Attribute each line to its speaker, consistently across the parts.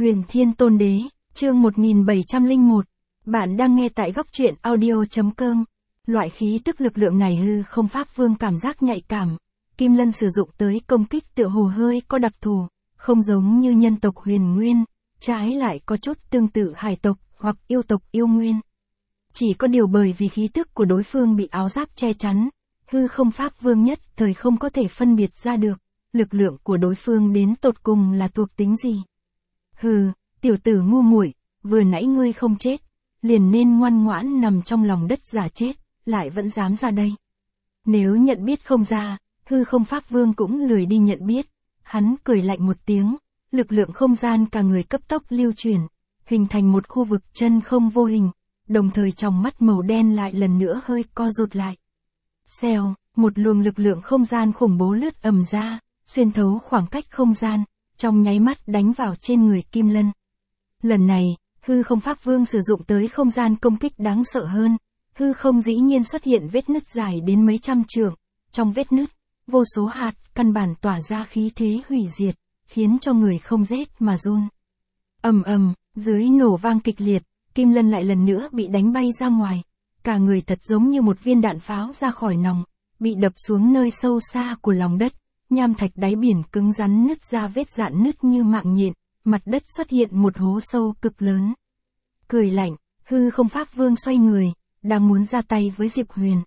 Speaker 1: Huyền Thiên Tôn Đế, chương 1701. Bạn đang nghe tại góc truyện audio.com. Loại khí tức lực lượng này hư không pháp vương cảm giác nhạy cảm. Kim Lân sử dụng tới công kích tựa hồ hơi có đặc thù, không giống như nhân tộc Huyền Nguyên, trái lại có chút tương tự hải tộc hoặc yêu tộc Yêu Nguyên. Chỉ có điều bởi vì khí tức của đối phương bị áo giáp che chắn, hư không pháp vương nhất thời không có thể phân biệt ra được, lực lượng của đối phương đến tột cùng là thuộc tính gì. Hừ, tiểu tử ngu muội, vừa nãy ngươi không chết, liền nên ngoan ngoãn nằm trong lòng đất giả chết, lại vẫn dám ra đây. Nếu nhận biết không ra, hư không pháp vương cũng lười đi nhận biết, hắn cười lạnh một tiếng, lực lượng không gian cả người cấp tốc lưu chuyển, hình thành một khu vực chân không vô hình, đồng thời trong mắt màu đen lại lần nữa hơi co rụt lại. Xèo, một luồng lực lượng không gian khủng bố lướt ầm ra, xuyên thấu khoảng cách không gian, trong nháy mắt đánh vào trên người Kim Lân. Lần này, hư không pháp vương sử dụng tới không gian công kích đáng sợ hơn, hư không dĩ nhiên xuất hiện vết nứt dài đến mấy trăm trượng, trong vết nứt, vô số hạt, căn bản tỏa ra khí thế hủy diệt, khiến cho người không rét mà run. Ầm ầm, dưới nổ vang kịch liệt, Kim Lân lại lần nữa bị đánh bay ra ngoài, cả người thật giống như một viên đạn pháo ra khỏi nòng, bị đập xuống nơi sâu xa của lòng đất. Nham thạch đáy biển cứng rắn nứt ra vết rạn nứt như mạng nhện, mặt đất xuất hiện một hố sâu cực lớn. Cười lạnh, hư không pháp vương xoay người, đang muốn ra tay với Diệp Huyền.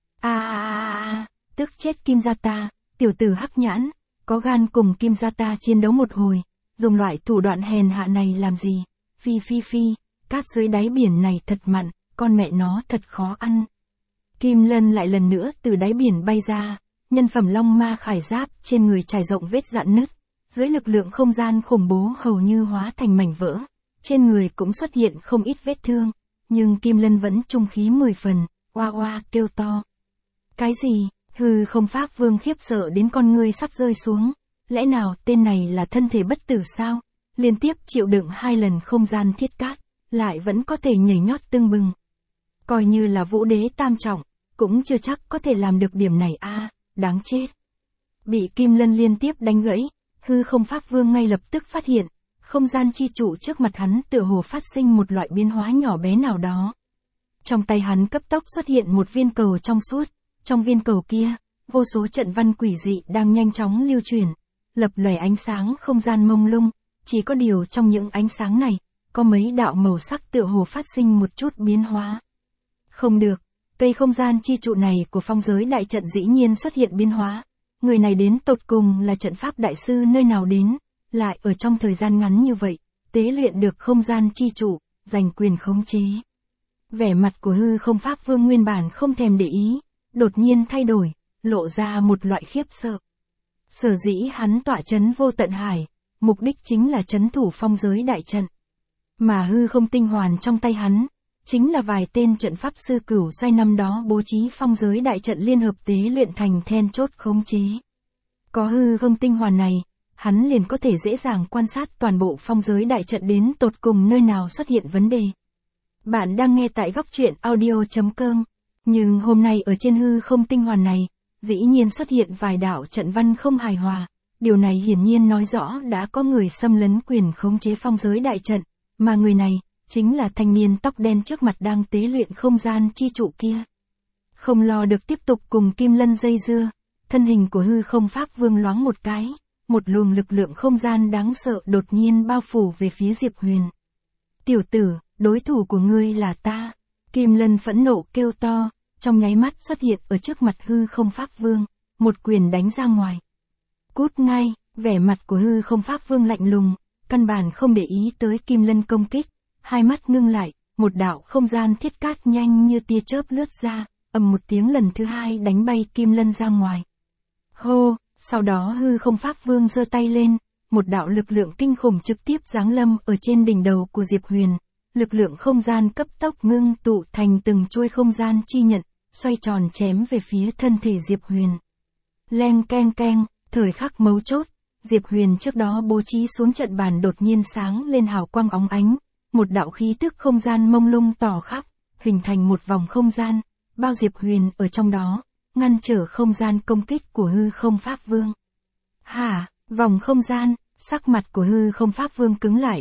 Speaker 1: Tức chết Kim gia ta, tiểu tử hắc nhãn, có gan cùng Kim gia ta chiến đấu một hồi, dùng loại thủ đoạn hèn hạ này làm gì? Phi, cát dưới đáy biển này thật mặn, con mẹ nó thật khó ăn. Kim Lân lại lần nữa từ đáy biển bay ra. Nhân phẩm long ma khải giáp trên người trải rộng vết rạn nứt, dưới lực lượng không gian khủng bố hầu như hóa thành mảnh vỡ, trên người cũng xuất hiện không ít vết thương, nhưng Kim Lân vẫn trung khí 10 phần, oa kêu to. Cái gì? Hư không pháp vương khiếp sợ đến con ngươi sắp rơi xuống, lẽ nào tên này là thân thể bất tử sao? Liên tiếp chịu đựng 2 lần không gian thiết cát, lại vẫn có thể nhảy nhót tưng bừng. Coi như là vũ đế tam trọng, cũng chưa chắc có thể làm được điểm này a. Đáng chết. Bị Kim Lân liên tiếp đánh gãy, hư không pháp vương ngay lập tức phát hiện, không gian chi trụ trước mặt hắn tựa hồ phát sinh một loại biến hóa nhỏ bé nào đó. Trong tay hắn cấp tốc xuất hiện một viên cầu trong suốt, trong viên cầu kia, vô số trận văn quỷ dị đang nhanh chóng lưu chuyển, lập lòe ánh sáng không gian mông lung, chỉ có điều trong những ánh sáng này, có mấy đạo màu sắc tựa hồ phát sinh một chút biến hóa. Không được. Cây không gian chi trụ này của phong giới đại trận dĩ nhiên xuất hiện biến hóa. Người này đến tột cùng là trận pháp đại sư nơi nào đến, lại ở trong thời gian ngắn như vậy, tế luyện được không gian chi trụ, giành quyền khống chế. Vẻ mặt của hư không pháp vương nguyên bản không thèm để ý, đột nhiên thay đổi, lộ ra một loại khiếp sợ. Sở dĩ hắn tọa trấn vô tận hải, mục đích chính là trấn thủ phong giới đại trận. Mà hư không tinh hoàn trong tay hắn, chính là vài tên trận pháp sư cửu giai năm đó bố trí phong giới đại trận liên hợp tế luyện thành then chốt khống chế. Có hư không tinh hoàn này, hắn liền có thể dễ dàng quan sát toàn bộ phong giới đại trận đến tột cùng nơi nào xuất hiện vấn đề. Bạn đang nghe tại góc truyện audio.com, nhưng hôm nay ở trên hư không tinh hoàn này, dĩ nhiên xuất hiện vài đạo trận văn không hài hòa. Điều này hiển nhiên nói rõ đã có người xâm lấn quyền khống chế phong giới đại trận, mà người này chính là thanh niên tóc đen trước mặt đang tế luyện không gian chi trụ kia. Không lo được tiếp tục cùng Kim Lân dây dưa, thân hình của hư không pháp vương loáng một cái, một luồng lực lượng không gian đáng sợ đột nhiên bao phủ về phía Diệp Huyền. Tiểu tử, đối thủ của ngươi là ta. Kim Lân phẫn nộ kêu to, trong nháy mắt xuất hiện ở trước mặt hư không pháp vương, một quyền đánh ra ngoài. Cút ngay, vẻ mặt của hư không pháp vương lạnh lùng, căn bản không để ý tới Kim Lân công kích. Hai mắt ngưng lại, một đạo không gian thiết cát nhanh như tia chớp lướt ra, ầm một tiếng lần thứ hai đánh bay Kim Lân ra ngoài. Hô, sau đó hư không pháp vương giơ tay lên, một đạo lực lượng kinh khủng trực tiếp giáng lâm ở trên đỉnh đầu của Diệp Huyền. Lực lượng không gian cấp tốc ngưng tụ thành từng chuôi không gian chi nhận, xoay tròn chém về phía thân thể Diệp Huyền. Leng keng, thời khắc mấu chốt, Diệp Huyền trước đó bố trí xuống trận bàn đột nhiên sáng lên hào quang óng ánh. Một đạo khí tức không gian mông lung tỏ khắp, hình thành một vòng không gian, bao Diệp Huyền ở trong đó, ngăn trở không gian công kích của hư không pháp vương. Hả, vòng không gian, sắc mặt của hư không pháp vương cứng lại,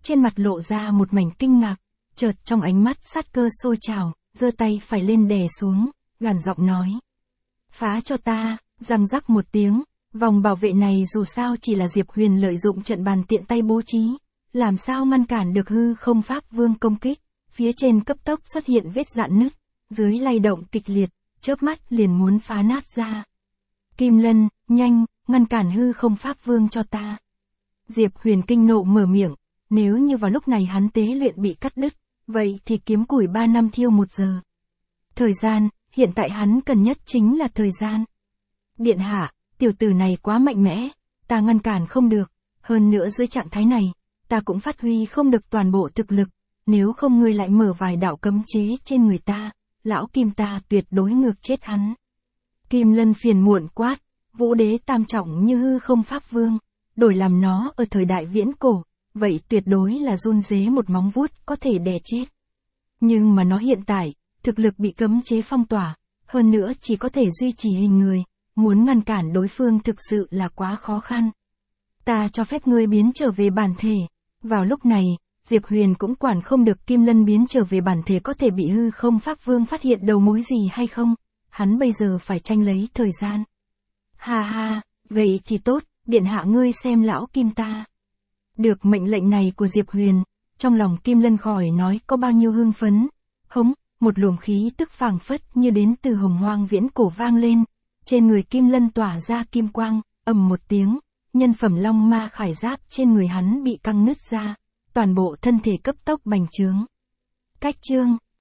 Speaker 1: trên mặt lộ ra một mảnh kinh ngạc, chợt trong ánh mắt sát cơ sôi trào, giơ tay phải lên đè xuống, gằn giọng nói. Phá cho ta, răng rắc một tiếng, vòng bảo vệ này dù sao chỉ là Diệp Huyền lợi dụng trận bàn tiện tay bố trí, làm sao ngăn cản được hư không pháp vương công kích, phía trên cấp tốc xuất hiện vết rạn nứt, dưới lay động kịch liệt, chớp mắt liền muốn phá nát ra. Kim Lân, nhanh, ngăn cản hư không pháp vương cho ta. Diệp Huyền kinh nộ mở miệng, nếu như vào lúc này hắn tế luyện bị cắt đứt, vậy thì kiếm củi 3 năm thiêu 1 giờ. Thời gian, hiện tại hắn cần nhất chính là thời gian. Điện hạ, tiểu tử này quá mạnh mẽ, ta ngăn cản không được, hơn nữa dưới trạng thái này, ta cũng phát huy không được toàn bộ thực lực, nếu không ngươi lại mở vài đạo cấm chế trên người ta, lão Kim ta tuyệt đối ngược chết hắn. Kim Lân phiền muộn quát, vũ đế tam trọng như hư không pháp vương, đổi làm nó ở thời đại viễn cổ, vậy tuyệt đối là run rế một móng vuốt có thể đè chết. Nhưng mà nó hiện tại, thực lực bị cấm chế phong tỏa, hơn nữa chỉ có thể duy trì hình người, muốn ngăn cản đối phương thực sự là quá khó khăn. Ta cho phép ngươi biến trở về bản thể. Vào lúc này, Diệp Huyền cũng quản không được Kim Lân biến trở về bản thể có thể bị hư không pháp vương phát hiện đầu mối gì hay không, hắn bây giờ phải tranh lấy thời gian. Ha ha, vậy thì tốt, điện hạ ngươi xem lão Kim ta. Được mệnh lệnh này của Diệp Huyền, trong lòng Kim Lân khỏi nói có bao nhiêu hưng phấn. Hống, một luồng khí tức phảng phất như đến từ hồng hoang viễn cổ vang lên, trên người Kim Lân tỏa ra kim quang, ầm một tiếng, nhân phẩm long ma khải giáp trên người hắn bị căng nứt ra, toàn bộ thân thể cấp tốc bành trướng. Cách chương